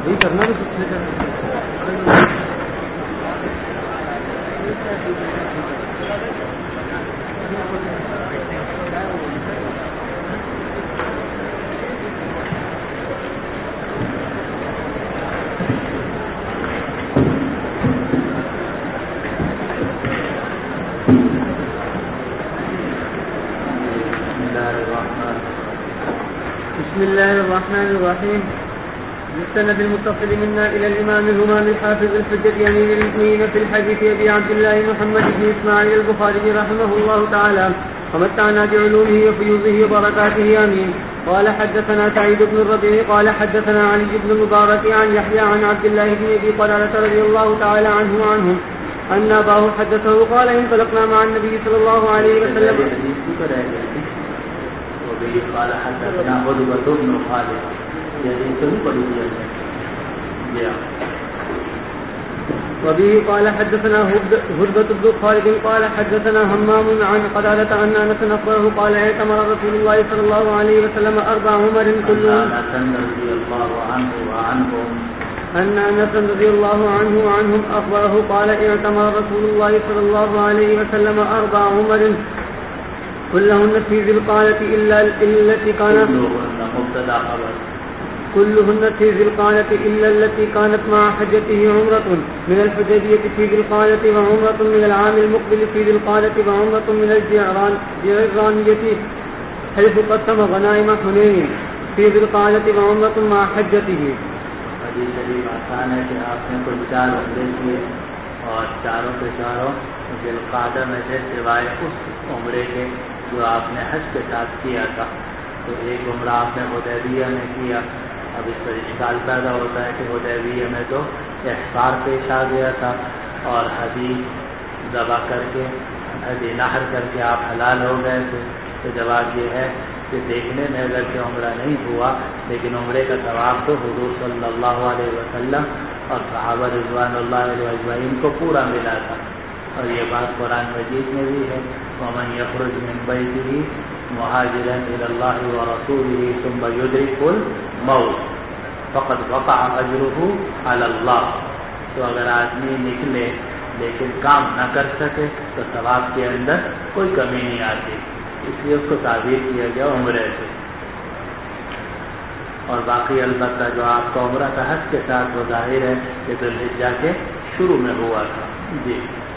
نہیں کرنا بھی کچھ بسم الله الرحمن الرحيم. بالسند المتصل منا إلى الإمام الهمام الحافظ الحجة أمير المؤمنين في الحديث أبي عبد الله محمد بن إسماعيل البخاري رحمه الله تعالى ومتعنا بعلومه وفيوضه وبركاته آمين. قال حدثنا سعيد بن الربيع قال حدثنا علي بن المبارك عن يحيى عن عبد الله بن أبي قلابة رضي الله تعالى عنه وعنهم أن أباه حدثه قال انطلقنا مع النبي صلى الله عليه وسلم. قال حدثنا هدبة بن خالد وبه قال حدثنا هدبة بن خالد قال حدثنا همام عن قتادة أن أنس أخبره قال اعتمر رسول الله صلى الله عليه وسلم 4 عمر كلهم. أن أنس رضي الله عنه وعنهم أخبره قال اعتمر رسول الله صلى الله عليه وسلم 4 عمر كلهن في ذي القعدة إلا التي كانت كلهن في ذي القعدة إلا التي كانت مع حجته عمرة من الحديبية في ذي القعدة وعمرة من العام المقبل في ذي القعدة وعمرة من الجعرانية حيث قسم غنائم حنين في ذي القعدة وعمرة مع حجته. حدیث شریف آسان ہے کہ آپ نے کل 4 عمرے کیے اور چاروں کے چاروں ذی القعدہ میں سے سوائے اس عمرے کے جو آپ نے حج کے ساتھ کیا تھا. تو ایک عمرہ آپ نے حدیبیہ میں کیا. اب اس پر اشکال پیدا ہوتا ہے کہ حدیبیہ میں تو احصار پیش آ گیا تھا اور حدیث ذبح کر کے حدی نحر کر کے آپ حلال ہو گئے تھے. تو جواب یہ ہے کہ دیکھنے میں اگر کہ عمرہ نہیں ہوا لیکن عمرے کا ثواب تو حضور صلی اللہ علیہ وسلم اور صحابہ رضوان اللہ علیہ اجمعین کو پورا ملا تھا. اور یہ بات قرآن مجید میں بھی ہے وَمَنْ يَخْرُجْ مِنْ بَيْتِهِ مُهَاجِرًا إِلَى اللَّهِ وَرَسُولِهِ ثُمَّ يُدْرِكْهُ الْمَوْتَ فَقَدْ وَقَعَ أَجْرُهُ عَلَى اللَّهِ. تو اگر آدمی نکلے لیکن کام نہ کر سکے تو ثواب کے اندر کوئی کمی نہیں آتی. اس لیے اس کو تعبیر کیا گیا عمرے سے. اور باقی البتہ جو آپ کا عمرہ کا حج کے ساتھ وہ ظاہر ہے کہ ذی الحجہ کے شروع میں ہوا تھا. جی.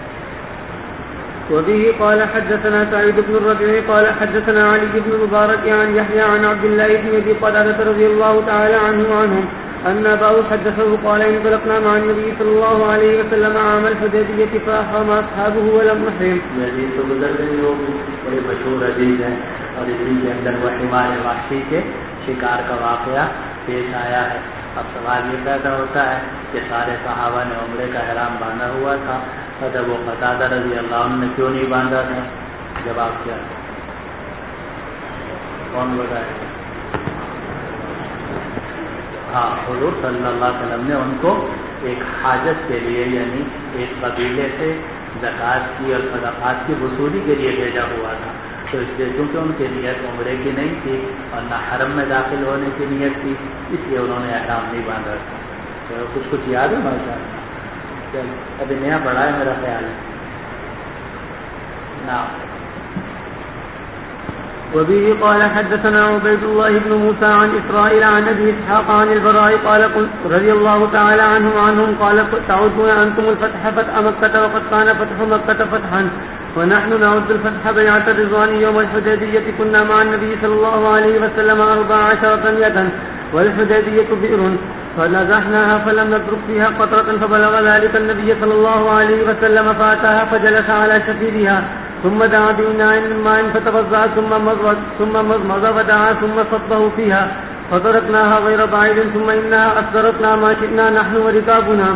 وبه قال حدثنا سعيد بن الربيع قال حدثنا علي بن المبارك عن يحيى عن عبد الله بن أبي قلابة رضي الله تعالى عنه وعنهم أن أباه حدثه قال انطلقنا مع النبي صلى الله عليه وسلم عام الحديبية فأحرم أصحابه ولم نحرم. حدیث تو گزر گئی ہوگی, بڑی مشہور حدیث ہے اور اسی کے اندر وہ حمار وحشی کے شکار کا واقعہ پیش آیا ہے. اب سوال یہ پیدا ہوتا ہے کہ سارے صحابہ نے عمرے کا احرام باندھا ہوا تھا, حضرت وہ قتادہ رضی اللہ عنہ نے کیوں نہیں باندھا تھا؟ جواب کیا ہے؟ کون بتائے؟ ہاں, حضور صلی اللہ علیہ وسلم نے ان کو ایک حاجت کے لیے یعنی ایک قبیلے سے زکوٰۃ کی اور صدقات کی وصولی کے لیے بھیجا ہوا تھا. تو اس لیے چونکہ ان کی نیت عمرے کی نہیں تھی اور نہ حرم میں داخل ہونے کی نیت تھی, اس لیے انہوں نے احرام نہیں باندھا تھا. تو کچھ یاد ہے ماشاء اللہ؟ ابھی نیا بڑا ہے میرا خیال ہے نا. وبه قال حدثنا عبيد الله بن موسى عن إسرائيل عن أبي إسحاق عن البراء قال رضي الله تعالى عنهم قال تعودون أنتم الفتح فتح مكة وقد كان فتح مكة فتحا ونحن نعد الفتح بيعة الرضوان يوم الحديبية كنا مع النبي صلى الله عليه وسلم 14 رمية والحديبية بئر فنزحناها فلم نترك فيها قطرة فبلغ ذلك النبي صلى الله عليه وسلم فأتاها فجلس على شفيرها ثم دعا بإناء من ماء فتوضأ ثم مضمض ودعا ثم صبه فيها فتركناها غير بعيد ثم إنها أصدرتنا ما شئنا نحن وركابنا.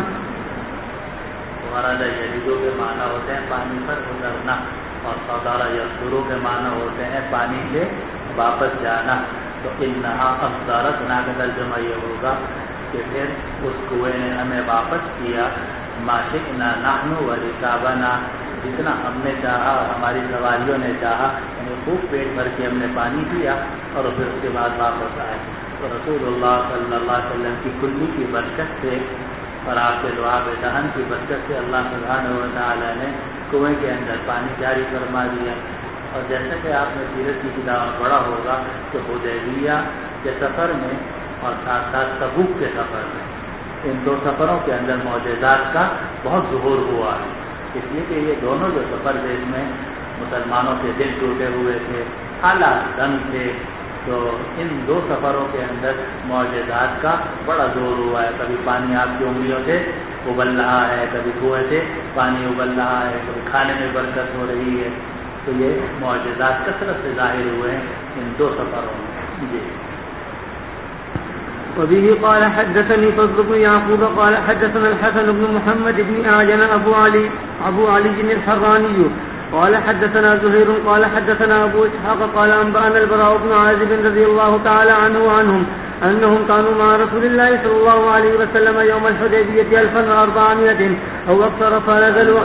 ورد یریدو کے معنی ہوتے ہیں پانی پر گزرنا اور صدر یصدر کے معنی ہوتے ہیں پانی سے واپس جانا. تو انہا اصدرتنا کا ترجمہ یہ ہوگا کہ پھر اس کنویں نے ہمیں واپس کیا ما شئنا نحن ورکابنا, جتنا ہم نے چاہا اور ہماری سواریوں نے چاہا, یعنی خوب پیٹ بھر کے ہم نے پانی پیا اور پھر اس کے بعد واپس آئے. تو رسول اللہ صلی اللہ علیہ وسلم کی کلی کی برکت سے اور آپ کے لعاب دہن کی برکت سے اللہ سبحانہ و تعالیٰ نے کنویں کے اندر پانی جاری فرما دیا. اور جیسا کہ آپ نے سیرت کی کتاب میں پڑھا ہوگا کہ حدیبیہ کے سفر میں اور ساتھ ساتھ تبوک کے سفر میں ان دو سفروں کے اندر معجزات کا بہت ظہور ہوا ہے. اس لیے کہ یہ دونوں جو سفر تھے اس میں مسلمانوں کے دل ٹوٹے ہوئے تھے, حالات تنگ تھے, تو ان دو سفروں کے اندر معجزات کا بڑا زور ہوا ہے. کبھی پانی آپ کی انگلیوں سے ابل رہا ہے, کبھی کنویں سے پانی ابل رہا ہے, کبھی کھانے میں برکت ہو رہی ہے. تو یہ معجزات کثرت سے ظاہر ہوئے ہیں ان دو سفروں میں. جی. وبه قال حدثني فضل بن يعقوب قال حدثنا الحسن بن محمد بن أعجن أبو علي الحراني قال حدثنا زهير قال حدثنا أبو إسحاق قال أنبأنا البراء بن عازب رضي الله تعالى عنه وعنهم أنهم كانوا مع رسول الله صلى الله عليه وسلم يوم الحديبية 1400 أو أكثر فنزلوا.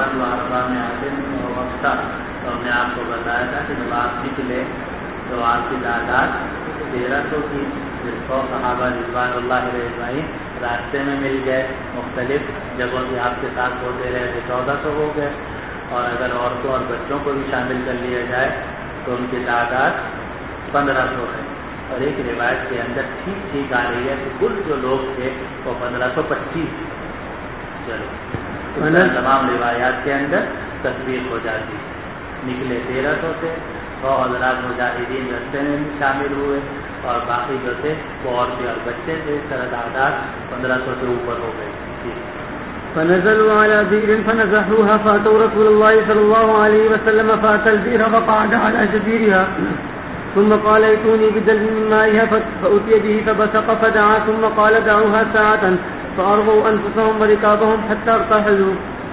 تو میں آپ کو بتایا تھا کہ جب آپ نکلے تو آپ کی تعداد 1300 کی. 100 صحابہ رضوان اللہ علیہ اجمعین راستے میں مل گئے, مختلف جگہوں سے آپ کے ساتھ ہوتے رہے تو 1400 ہو گئے. اور اگر عورتوں اور بچوں کو بھی شامل کر لیا جائے تو ان کی تعداد 1500 ہے. اور ایک روایت کے اندر ٹھیک آ رہی ہے کہ کل جو لوگ تھے وہ 1525. چلو تمام روایات کے اندر تصویر ہو جاتی. نکلے 1300 سے, 100 حضرات مجاہدین رستے میں شامل ہوئے اور باقی جو تھے وہ عورتیں اور بچے تھے. اس طرح تعداد 1500 سے اوپر ہو گئی. فنزلوا على بئر فنزحوها فاتوا رسول الله صلى الله عليه وسلم فاتى البئر فقعد على جزيرها ثم قال ائتوني بدلو من مائها فأتي به فبصق فدعا ثم قال دعوها ساعة فأرغوا أنفسهم وركابهم حتى ارتحلوا.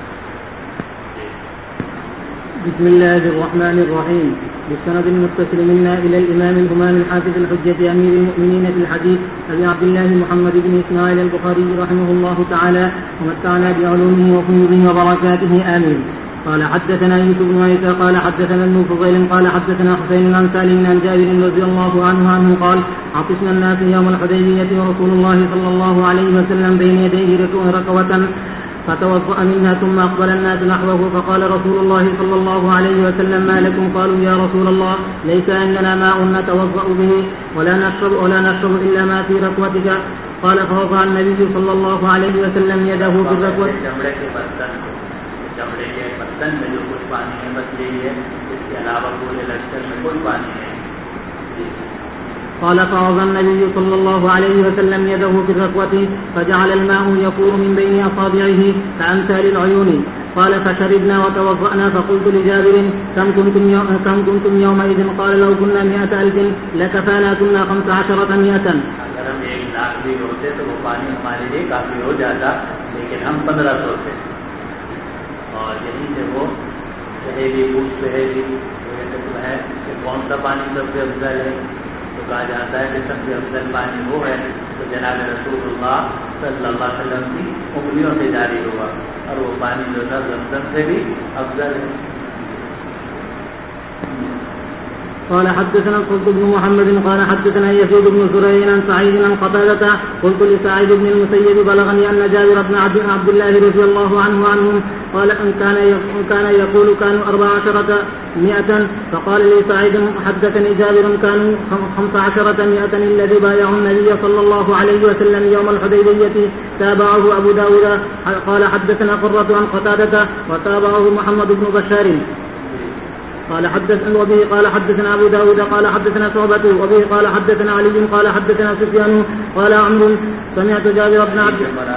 بسم الله الرحمن الرحيم. بالسند المتصل منا إلى الإمام الإمام الحافظ الحجة أمير المؤمنين في الحديث أبي عبد الله محمد بن إسماعيل البخاري رحمه الله تعالى ومتعنا بعلومه وفيوضه وبركاته آمين. قال حدثنا يوسف بن عيسى قال حدثنا ابن فضيل قال حدثنا حسين عن سالم عن جابر رضي الله عنه قال عطشنا الناس يوم الحديبية ورسول الله صلى الله عليه وسلم بين يديه ركوة فتوضأ منها ثم أقبل الناس نحوه فقال رسول الله صلى الله عليه وسلم ما لكم؟ قالوا يا رسول الله ليس عندنا ماء نتوضأ به ولا نشرب إلا ما في ركوتك. قال فوضع النبي صلى الله عليه وسلم يده في الركوة. چمڑے کے برتن میں جو کچھ پانی ہے بس یہی ہے, اس کے علاوہ پورے لشکر میں کوئی پانی نہیں. قال فوضع النبي صلى الله عليه وسلم يده في الركوة فجعل الماء يفور من بين أصابعه كأمثال العيون. قال فشربنا وتوضأنا فقلت لجابر كم كنتم يومئذ؟ قال لو كنا 100,000 لكفانا كنا 15,000. اگر ہم 1,00,000 بھی ہوتے تو وہ پانی ہمارے لیے کافی ہو جاتا, لیکن ہم 1500 تھے. اور یہی سے وہ سہیلی پوچھتے ہے کہ کون سا پانی سب سے افضل ہے, تو کہا جاتا ہے کہ سب سے افضل پانی وہ ہے تو جناب رسول اللہ صلی اللہ علیہ وسلم کی انگلیوں سے جاری ہوا, اور وہ پانی جو تھا زمزم سے بھی افضل ہے. قال حدثنا الفضل بن محمد قال حدثنا يزيد بن زريع عن سعيد عن قتادة قلت لسعيد بن المسيب بلغني أن جابر بن عبد الله رضي الله عنهم قال أن كان يقول كانوا 14,100. فقال لي سعيد حدثني جابر كانوا 15,100 الذي بايعوا النبي صلى الله عليه وسلم يوم الحديبية. تابعه أبو داود قال حدثنا قرة عن قتادة وتابعه محمد بن بشار. قال حدثنا وبه قال حدثنا أبو داود قال حدثنا شعبة وبه قال حدثنا علي قال حدثنا سفيان قال عمرو سمعت جابر بن عبد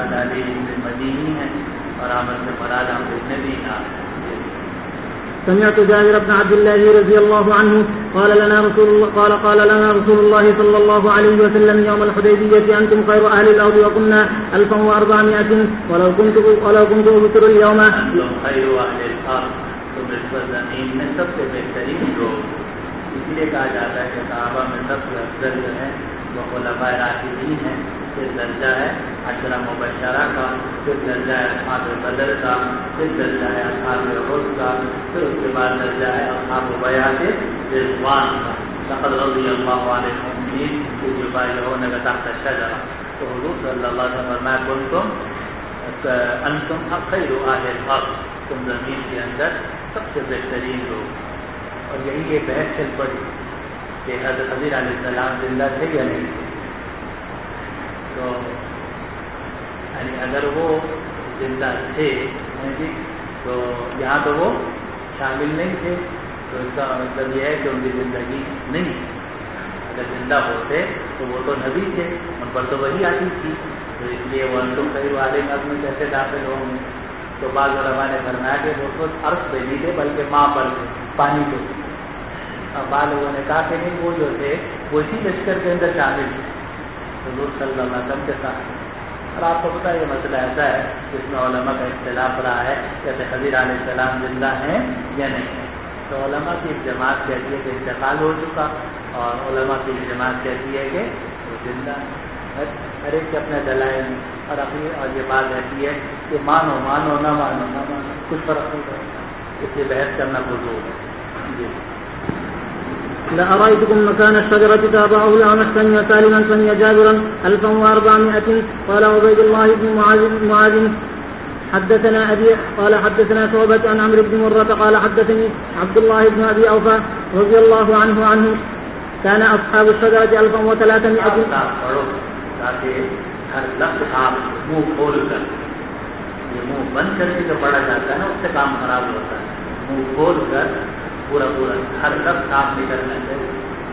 سمعت جابر بن عبد الله رضي الله عنه قال لنا رسول الله صلى الله عليه وسلم يوم الحديبية أنتم خير أهل الأرض وكنا 1,400 ولو كنت أبصر اليوم خير أهل الأرض. تم اس پر زمین میں سب سے بہترین لوگ, اس لیے کہا جاتا ہے کہ صحابہ میں سب سے افضل جو ہے وہ خلفاء راشدین ہیں. پھر درجہ ہے عشرہ مبشرہ کا, پھر درجہ ہے اصحاب بدر کا, پھر درجہ ہے اصحاب احد کا, پھر اس کے بعد درجہ ہے اصحاب بیعۃ رضوان کا. لقد رضی اللہ عنہم زمین کی یبایعونک تحت الشجرہ، تو حضور صلی اللہ علیہ وسلم فرمایا انتم خیر اہل الارض، تم زمین کے اندر سب سے بہترین لوگ. اور یہی یہ بحث چل پڑی کہ حضرت خضر علیہ السلام زندہ تھے یا نہیں. تو یعنی اگر وہ زندہ تھے تو یہاں تو وہ شامل نہیں تھے، تو اس کا مطلب یہ ہے کہ ان کی زندگی نہیں. اگر زندہ ہوتے تو وہ تو نبی تھے، ان پر تو وہی آتی تھی، تو اس لیے وہ انتم خیر اہل الارض میں کیسے داخل ہوں گے. تو بعض علماء نے فرمایا کہ وہ خود عرض پہ نہیں تھے بلکہ ماں پر تھے، پانی پہ. اور بعض لوگوں نے کہا کہ نہیں، وہ جو تھے وہ اسی لشکر کے اندر شامل تھے حضور صلی اللہ علیہ وسلم کے ساتھ. اور آپ کو پتا یہ مسئلہ ایسا ہے جس میں علماء کا اختلاف رہا ہے کہ خضر علیہ السلام زندہ ہیں یا نہیں. تو علماء کی ایک جماعت کہتی ہے کہ انتقال ہو چکا، اور علماء کی ایک جماعت کہتی ہے کہ وہ زندہ. ہر ایک کے اپنے دلائل ہیں، اور یہ بات رہتی ہے کہ مانو مانو نہ مانو نہ مانو، کچھ فرق نہیں پڑتا، اس لیے بحث کرنا فضول ہے. جی. لأرأيتكم مكان الشجرة تابعه الأعمش سمع سالما سمع جابرا 1400. قال عبيد الله بن معاذ حدثنا أبي قال حدثنا شعبة عن عمرو بن مرة قال حدثني عبد الله بن أبي أوفى رضي الله عنه كان أصحاب الشجرة 1300. تاکہ ہر لفظ آپ منہ کھول کر، یہ منہ بند کر کے جو پڑھا جاتا ہے نا اس سے کام خراب ہوتا ہے. منہ کھول کر پورا ہر لفظ آپ نکلنا چاہیے.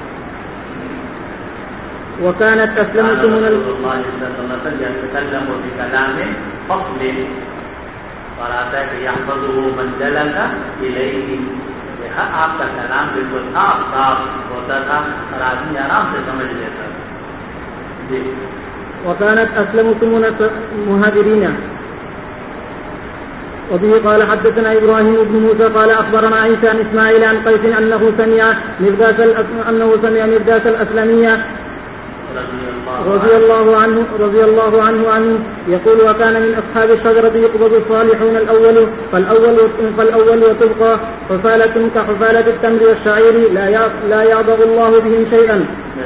وكانت أسلمت من الله صلى الله عليه وسلم يتكلم بكلام فصل، اور آتا ہے کہ يحفظه من دلك إليه، آپ کا کلام بالکل صاف ہوتا تھا اور آدمی آرام سے سمجھ لیتا تھا. جی. وكانت أسلمت من المهاجرين. وبه قال حدثنا إبراهيم بن موسى قال أخبرنا عيسى عن إسماعيل عن قيس أنه سمع مرداس الأسلمية رضي الله عنه يقول وكان من أصحاب الشجرة يقبض الصالحون فالأول وتبقى حفالة كحفالة التمر والشعير لا يعضغ الله بهم شيئا.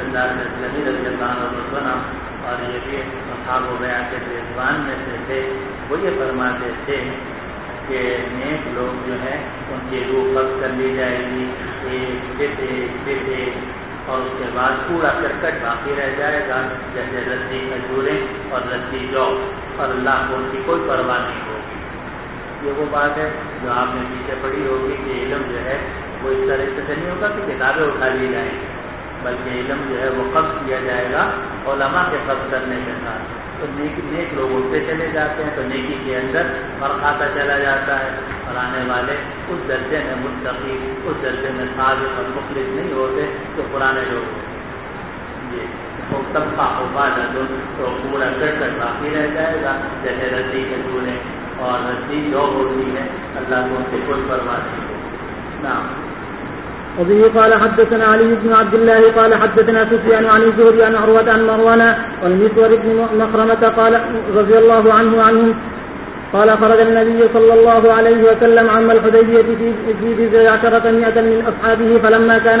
اور یہ بھی اصحاب بیعت کے رضوان میں سے تھے، وہ یہ فرماتے تھے کہ نیک لوگ جو ہیں ان کی روح قبض کر لی جائے گی ایک، اور اس کے بعد پورا کرکٹ باقی رہ جائے گا جیسے رسی کھجوریں اور رسی جو، اور اللہ کو ان کی کوئی پرواہ نہیں ہوگی. یہ وہ بات ہے جو آپ نے پیچھے پڑھی ہوگی کہ علم جو ہے وہ اس طرح سے نہیں ہوگا کہ کتابیں اٹھا لی جائیں گی، بلکہ علم جو ہے وہ قبض کیا جائے گا علماء کے قبض کرنے کے ساتھ. تو نیک لوگ اٹھتے چلے جاتے ہیں تو نیکی کے اندر فرق آتا چلا جاتا ہے، اور آنے والے اس درجے میں متقی، اس درجے میں صادق اور مخلص نہیں ہوتے جو پرانے لوگ ہوتے. جی. طبقہ ہوگا تو پورا کر باقی رہ جائے گا جیسے رسی کھجوریں اور رسی جو ہوتی ہے، اللہ کو ان سے کوئی پرواہ نہیں ہوگی. نعم. وبه قال حدثنا علي بن عبد الله قال حدثنا سفيان عن الزهري عن عروة عن مروان والمسور بن مخرمة قال رضي الله عنهم قال خرج النبي صلى الله عليه وسلم عام الحديبية في 19 من أصحابه فلما كان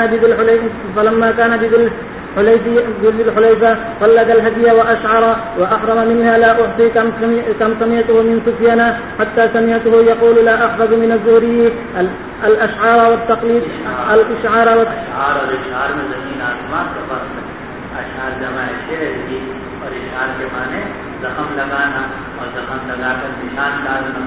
بذي الحليفة قلد الهدي وأشعر وأحرم منها. لا أحصي كم سمعته من سفيان حتى سمعته يقول لا أحفظ من الزهري الأشعار والتقليد. الإشعار میں زمین آسمان کا فرق ہے. اشعار جمع شعر کی، اور اشعار کے معنی زخم لگانا اور زخم لگا کر نشان ڈالنا.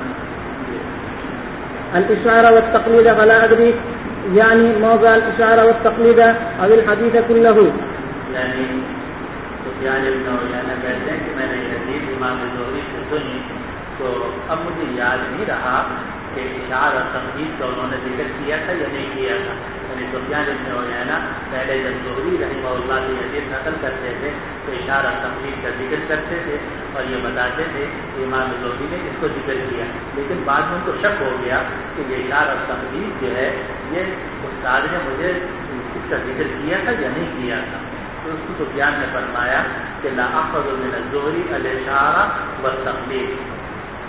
الإشعار والتقليد فلا أدري يعني موضع الإشعار والتقليد أو الحديث كله. یعنی سفیان بن عیینہ کہتے ہیں کہ میں نے یہ حدیث امام زہری سے سنی تو اب مجھے یاد نہیں رہا کہ اشعار اور تقلید کا انہوں نے ذکر کیا تھا یا نہیں کیا تھا. یعنی سفیان بن عیینہ پہلے جب زہری رحمہ اللہ کی حدیث نقل کرتے تھے تو اشعار اور تقلید کا ذکر کرتے تھے اور یہ بتاتے تھے کہ امام زہری نے اس کو ذکر کیا، لیکن بعد میں ان کو شک ہو گیا کہ یہ اشعار اور تقلید جو ہے یہ استاد نے مجھے اس کا ذکر کیا تھا یا نہیں کیا تھا. تو اس کو سفیان نے فرمایا کہ لا احفظ من الزہری الاشعار والتقلید،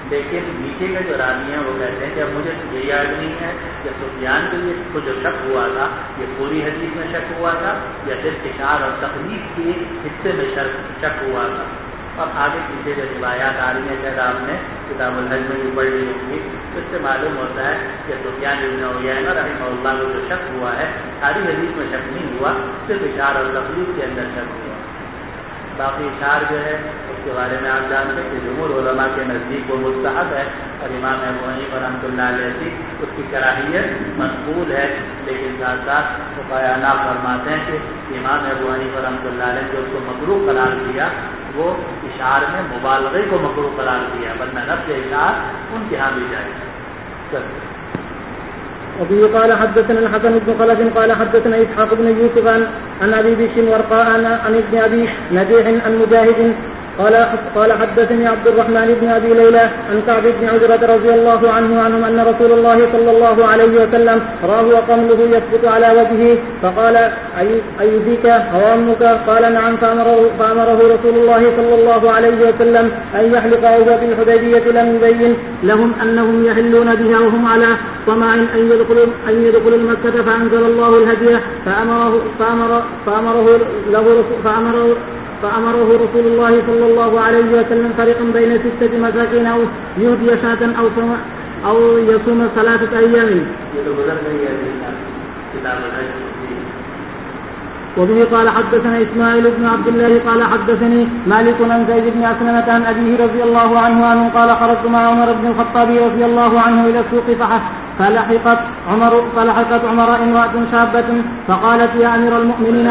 لیکن نیچے کے جو راوی ہیں وہ کہتے ہیں کہ اب مجھے تو یہ یاد نہیں ہے کہ سفیان کے لیے کو جو شک ہوا تھا یہ پوری حدیث میں شک ہوا تھا یا صرف اشار اور تخلیق کے حصے میں شک ہوا تھا. اور آگے پیچھے جو روایات آ رہی ہیں شاید آپ نے کتاب الحج میں بھی پڑھ لی ہوں گی, اس سے معلوم ہوتا ہے کہ سفیان بن عیینہ رحمہ اللہ کو جو شک ہوا ہے ساری حدیث میں شک نہیں ہوا, صرف اشار اور تخلیق کے اندر شک ہوا. باقی اشار جو ہے اس کے بارے میں آپ جانتے ہیں کہ جمہور علماء کے نزدیک وہ مستحب ہے اور امام ابو حنیفہ رحمۃ اللہ علیہ اس کی کراہیت مقبول ہے, لیکن ساتھ ساتھ فقہاء فرماتے ہیں کہ امام ابو حنیفہ رحمۃ اللہ علیہ جو اس کو مکروہ قرار دیا وہ اشار میں مبالغے کو مکروہ قرار دیا, ورنہ نفس اشار ان کے ہاں بھی جائے. وفيه قال حدثنا الحسن بن خلف قال حدثنا إسحاق بن يوسف عن أبي بشر ورقاء عن ابن أبي نجيح عن مجاهد قال حدثني عبد الرحمن بن أبي ليلى عن كعب بن عجرة رضي الله عنهم أن رسول الله صلى الله عليه وسلم راه وقمله يثبت على وجهه فقال أيذيك هوامك قال نعم فأمره رسول الله صلى الله عليه وسلم أن يحلق وهو بالحديبية لم يبين لهم أنهم يحلون بها وهم على طمع أن يدخلوا المكة فأنزل الله الهدي فأمره رسول الله صلى الله عليه وسلم فريقا بين 6 مساكين أو يهدي شاة أو يصوم 3 أيام. وبه قال حدثنا إسماعيل بن عبد الله قال حدثني مالك عن زيد بن أسلمة عن أبيه رضي الله عنه قال خرجت مع عمر بن الخطاب رضي الله عنه إلى السوق فلحقت عمر امرأة شابة فقالت يا أمير المؤمنين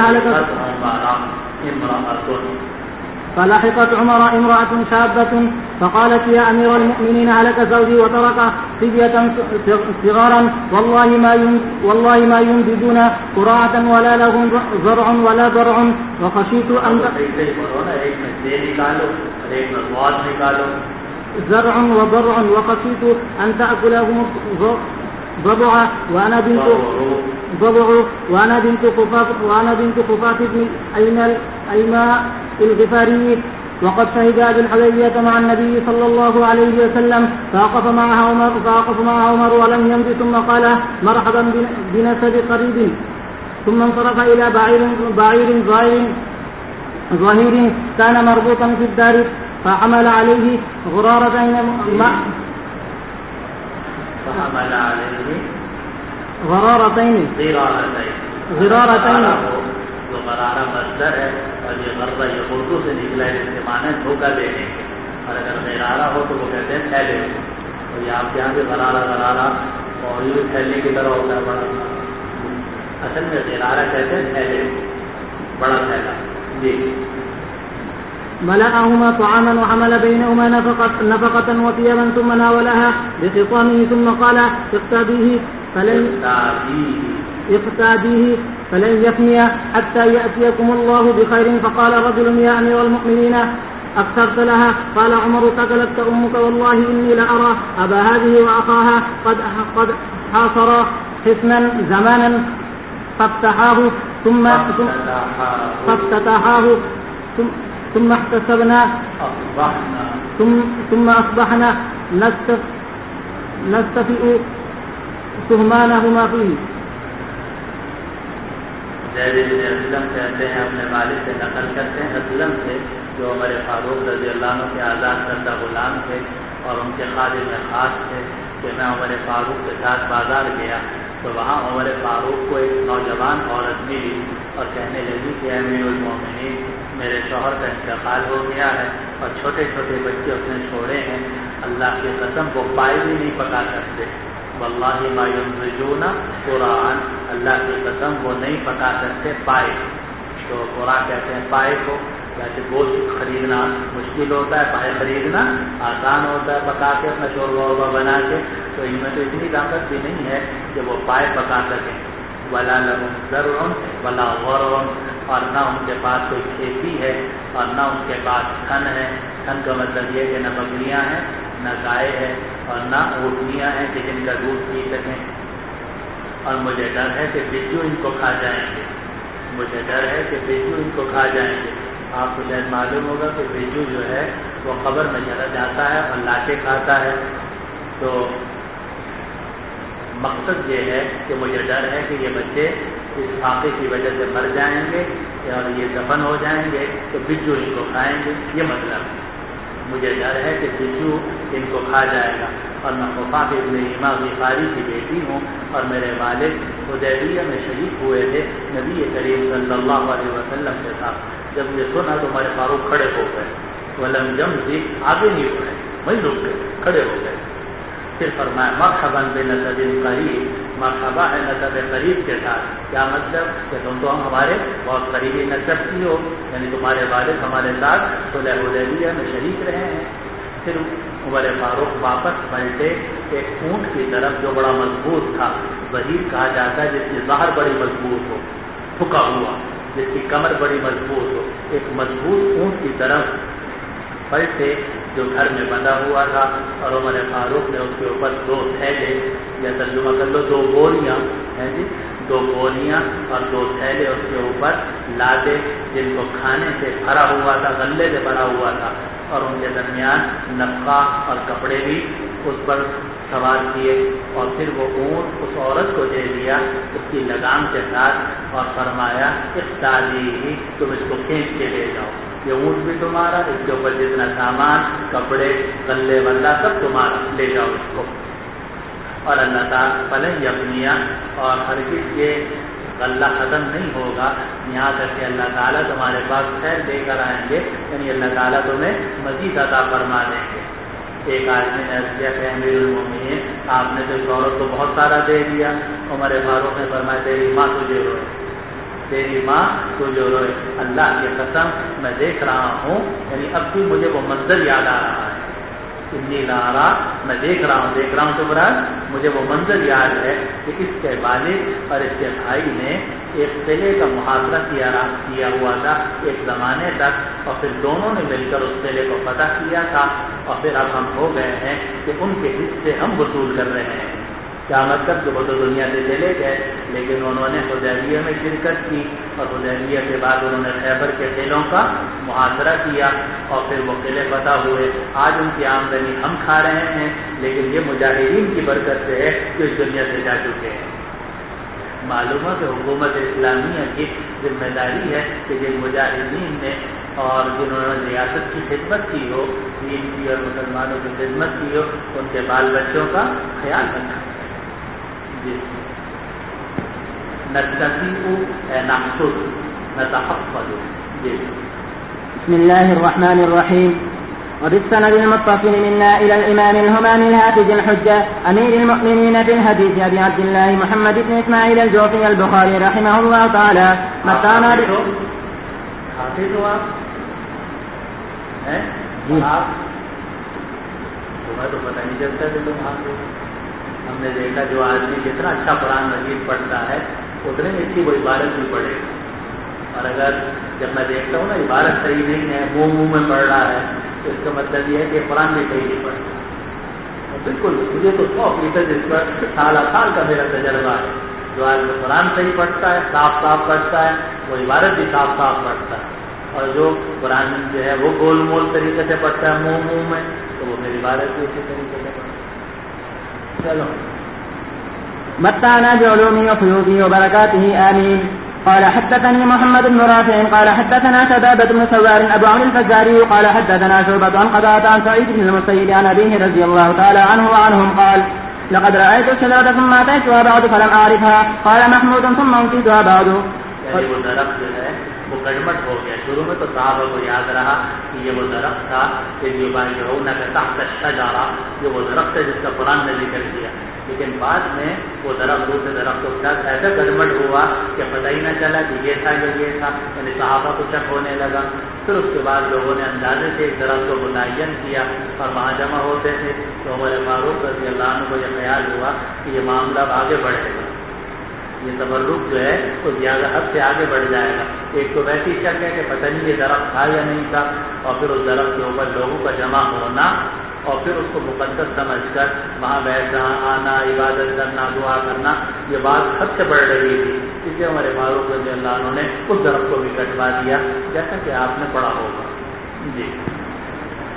هلك زوجي وترك صبية صغارا والله ما ينبذون قراعة ولا لهم زرع ولا ضرع وخشيت أن زرع وضرع وخشيت أن تأكلهم ضبع وأنا بنت خفاف بن أيماء الغفاري وقد شهد بالحديبية مع النبي صلى الله عليه وسلم فوقف معها عمر ولم يمض ثم قال مرحبا بنسب قريب ثم انصرف إلى بعير ظهير كان مربوطا في الدار فحمل عليه غرارتين جو غرارہ مصدر ہے اور یہ غرضہ یہ اردو سے نکلا ہے, جس کے معنی دھوکہ دینے کے, اور اگر غرارہ ہو تو وہ کہتے ہیں پھیلے, اور یہ آپ کے یہاں سے غرارہ اور یہ پھیلنے کی طرح ہوتا ہے بڑا, اصل میں غرارہ کہتے ہیں پھیلے, بڑا پھیلا. جی ملأهما طعاما وحمل بينهما نفقة وثيابا ثم ناولها بخصامه ثم قال اقتاديه فلن يفني حتى يأتيكم الله بخير. فقال رجل يا أمير المؤمنين أكثرت لها؟ قال عمر ثقلتك أمك والله إني لأرى أبا هذه وأخاها قد حاصرا حصنا زمانا فافتحاه ثم احتسبنا ثم أصبحنا نستفئ سهمانهما فيه. زید بن اسلم کہتے ہیں اپنے والد سے نقل کرتے ہیں اسلم سے جو عمر فاروق رضی اللہ عنہ کے آزاد کردہ غلام تھے اور ان کے خادم خاص تھے کہ میں عمر فاروق کے ساتھ بازار گیا تو وہاں عمر فاروق کو ایک نوجوان عورت ملی اور کہنے لگی کہ امیر المومنین میرے شوہر کا انتقال ہو گیا ہے اور چھوٹے چھوٹے بچے اس نے چھوڑے ہیں, اللہ کی قسم وہ پائے بھی نہیں پکا سکتے, واللہ ما ينضجون قرآن, اللہ کی قسم وہ نہیں پکا سکتے پائے. تو قرآن کہتے ہیں پائے کو, جیسے گوشت خریدنا مشکل ہوتا ہے, پائے خریدنا آسان ہوتا ہے پکا کے اپنا شوربہ ووربہ بنا کے, تو ان میں تو اتنی طاقت بھی نہیں ہے کہ وہ پائے پکا سکیں. ولا لهم زرع ولا غرع, اور نہ ان کے پاس کوئی کھیتی ہے اور نہ ان کے پاس تھن ہے. تھن کا مطلب یہ کہ نہ بکریاں ہیں نہ گائے ہے اور نہ اونٹنیاں ہیں کہ جن کا دودھ پی سکیں. اور مجھے ڈر ہے کہ بجو ان کو کھا جائیں گے, مجھے ڈر ہے کہ بجو ان کو کھا جائیں گے. آپ کو شاید معلوم ہوگا کہ بجو جو ہے وہ قبر میں چلا جاتا ہے اور لاشیں کھاتا ہے. تو مقصد یہ ہے کہ مجھے ڈر ہے کہ یہ بچے اس فاقے کی وجہ سے مر جائیں گے اور یہ دفن ہو جائیں گے تو بچو ان کو کھائیں گے. یہ مطلب مجھے ڈر ہے کہ بچو ان کو کھا جائے گا. اور میں خفاف ابن ایما غفاری کی بیٹی ہوں اور میرے والد حدیبیہ میں شریک ہوئے تھے نبی کریم صلی اللہ علیہ وسلم کے ساتھ. جب یہ سنا تو ہمارے فاروق کھڑے ہو گئے. ولم جمزی آگے نہیں بڑھے, وہیں رک گئے, کھڑے ہو گئے. پھر فرمایا مرحبا بنسب قریب, مرحبا ہے نسب قریب کے ساتھ. کیا مطلب کہ تم تو ہمارے بہت قریبی نسب کی ہو, یعنی تمہارے والد ہمارے ساتھ صلح حدیبیہ میں شریک رہے ہیں. پھر عمر فاروق واپس پلٹے ایک اونٹ کی طرف جو بڑا مضبوط تھا, ظہیر کہا جاتا ہے جس کی ظاہر بڑی مضبوط ہو, ٹھکا ہوا, جس کی کمر بڑی مضبوط ہو, ایک مضبوط اونٹ کی طرف پلٹے جو گھر میں بندھا ہوا تھا. اور عمر فاروق نے اس کے اوپر 2 تھیلے, یا ترجمہ کر لو 2 بوریاں ہیں جی, 2 بوریاں اور 2 تھیلے اس کے اوپر لادے جن کو کھانے سے بھرا ہوا تھا, غلے سے بھرا ہوا تھا, اور ان کے درمیان نفقہ اور کپڑے بھی اس پر سوار کیے. اور پھر وہ اونٹ اس عورت کو دے دیا اس کی لگام کے ساتھ, اور فرمایا اقتالی, تم اس کو کھینچ کے لے جاؤ, یہ اونٹ بھی تمہارا, اس کے اوپر جتنا سامان, کپڑے, غلے ولہ سب تمہارا, لے جاؤ اس کو. اور اللہ تعالیٰ فلن یبنیا, اور ہرگز یہ غلہ ختم نہیں ہوگا یہاں تک کہ اللہ تعالیٰ تمہارے پاس خیر دے کر آئیں گے, یعنی اللہ تعالیٰ تمہیں مزید عطا فرما دیں گے. ایک آدمی نے عرض کیا کہ امیر المومنین آپ نے تو اس عورت کو بہت سارا دے دیا. عمر فاروق نے فرمایا تیری ماں تجھے روئے, تیری ماں تجھے روئے, اللہ کی قسم میں دیکھ رہا ہوں, یعنی اب بھی مجھے وہ منظر یاد آ رہا ہے. اتنی لارا میں دیکھ رہا ہوں تو براد مجھے وہ منظر یاد ہے کہ اس کے والد اور اس کے بھائی نے ایک قلعے کا محاصرہ کیا ہوا تھا ایک زمانے تک, اور پھر دونوں نے مل کر اس قلعے کو فتح کیا تھا, اور پھر اب ہم ہو گئے ہیں کہ ان کے حصے ہم وصول کر رہے ہیں. کیا مطلب کہ وہ تو دنیا سے چلے گئے, لیکن انہوں نے حدیبیہ میں شرکت کی, اور حدیبیہ کے بعد انہوں نے خیبر کے قلعوں کا محاصرہ کیا, اور پھر وہ قلعے فتح ہوئے. آج ان کی آمدنی ہم کھا رہے ہیں, لیکن یہ مجاہدین کی برکت سے ہے جو اس دنیا سے جا چکے ہیں. معلوم ہے کہ حکومت اسلامیہ کی ذمہ داری ہے کہ جن مجاہدین نے اور جنہوں نے ریاست کی خدمت کی ہو, دین کی اور مسلمانوں کی خدمت کی ہو, ان کے بال بچوں کا خیال رکھنا. جی نحصد نتحفظ. جی بسم الله الرحمن الرحيم. وبالسند المتصل منا إلى الإمام الهمام الحافظ الحجة أمير المؤمنين في الحديث أبي عبد الله محمد بن إسماعيل الجوفي البخاري رحمه الله تعالى. متانا حافظ ہو آپ تمہیں تو پتہ نہیں چلتا کہ تم حافظ. ہم نے دیکھا جو آدمی جتنا اچھا قرآن مجید پڑھتا ہے اتنے اچھی وہ عبارت بھی پڑھے. اور اگر جب میں دیکھتا ہوں نا عبارت صحیح نہیں ہے, منہ میں پڑھ رہا ہے, تو اس کا مطلب یہ ہے کہ قرآن بھی صحیح نہیں پڑھتا. بالکل مجھے تو 100% اس پر سال کا میرا تجربہ ہے. جو آدمی قرآن صحیح پڑھتا ہے, صاف پڑھتا ہے, وہ عبارت بھی صاف پڑھتا ہے. اور جو قرآن جو ہے وہ گول مول طریقے سے پڑھتا ہے منہ میں, تو وہ میری عبارت بھی اسی طریقے سے پڑھتا ہے. چلو متعنا بعلومه وفيوضه وبركاته آمين. قال حدثني محمد بن رافع قال حدثنا شبابة بن سوار أبو عمرو الفزاري قال حدثنا شعبة عن قتادة عن سعيد بن المسيب عن أبيه رضي الله تعالى عنه وعنهم قال لقد رأيت الشجرة ثم أتيتها بعد فلم أعرفها. قال محمود ثم أنسيتها بعد. یعنی وہ درخت جو ہے وہ گڑبڑ ہو گیا. شروع میں تو صحابہ کو یاد رہا کہ یہ وہ درخت تھا کہ جو تحت الشجرہ, یہ وہ درخت ہے جس کا قرآن نے ذکر کیا, لیکن بعد میں وہ درخت دوسرے درخت کے ساتھ ایسا گڑبڑ ہوا کہ پتہ ہی نہ چلا کہ یہ تھا یا یہ تھا. یعنی صحابہ کو شک ہونے لگا. پھر اس کے بعد لوگوں نے اندازے سے ایک درخت کو متعین کیا اور وہاں جمع ہوتے تھے. تو عمر فاروق رضی اللہ عنہ کو یہ خیال ہوا کہ یہ معاملہ اب آگے بڑھے گا, یہ تبرک جو ہے وہ زیادہ حد سے آگے بڑھ جائے گا. ایک تو ویسی شک ہے کہ پتہ نہیں یہ درخت تھا یا نہیں تھا, اور پھر اس درخت کے اوپر لوگوں کا جمع ہونا اور پھر اس کو مقدس سمجھ کر وہاں بیٹھنا, آنا, عبادت کرنا, دعا کرنا, یہ بات حد سے بڑھ رہی تھی. اس لیے ہمارے فاروق رضی اللہ عنہ نے اس درخت کو بھی کٹوا دیا, جیسا کہ آپ نے پڑھا ہوگا. جی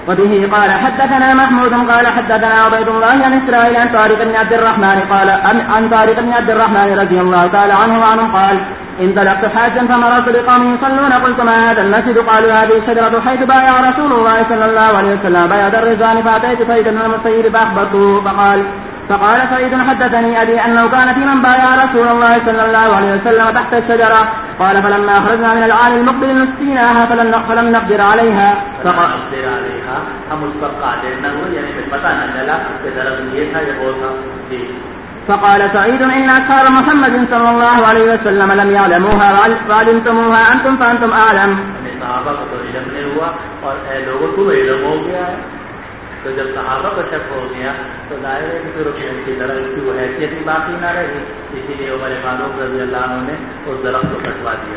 وبه قال حدثنا محمود قال حدثنا عبيد الله عن إسرائيل عن طارق بن عبد الرحمن قال عن طارق بن عبد الرحمن رضي الله تعالى عنه قال انطلقت حاجا فمررت بقوم يصلون قلت ما هذا المسجد قالوا هذه الشجرة حيث بايع رسول الله صلى الله عليه وسلم بيعة الرضوان فأتيت سعيد بن المسيب فأخبرته فقال سعيد حدثني أبي أنه كان في من بايع رسول الله صلى الله عليه وسلم تحت الشجرة قال فلما أخرجنا من العام المقبل نسقيناها فلم نقدر عليها ہم اس پر قادر نہ ہوئے یعنی کہ پتہ نہ چلا کہ درخت یہ تھا یا وہ تھا. فقال سعيد إن أصحاب محمد صلى الله عليه وسلم لم يعلموها وعلمتموها أنتم فأنتم أعلم. صحابہ کو تو علم نہیں ہوا اور اے لوگوں کو علم ہو گیا ہے. تو جب صحابہ کو شک ہو گیا تو ظاہر ہے کہ پھر اس کی درخت کی وہ حیثیت ہی باقی نہ رہی. اسی لیے عمر فاروق رضی اللہ عنہ نے اس درخت کو کٹوا دیا.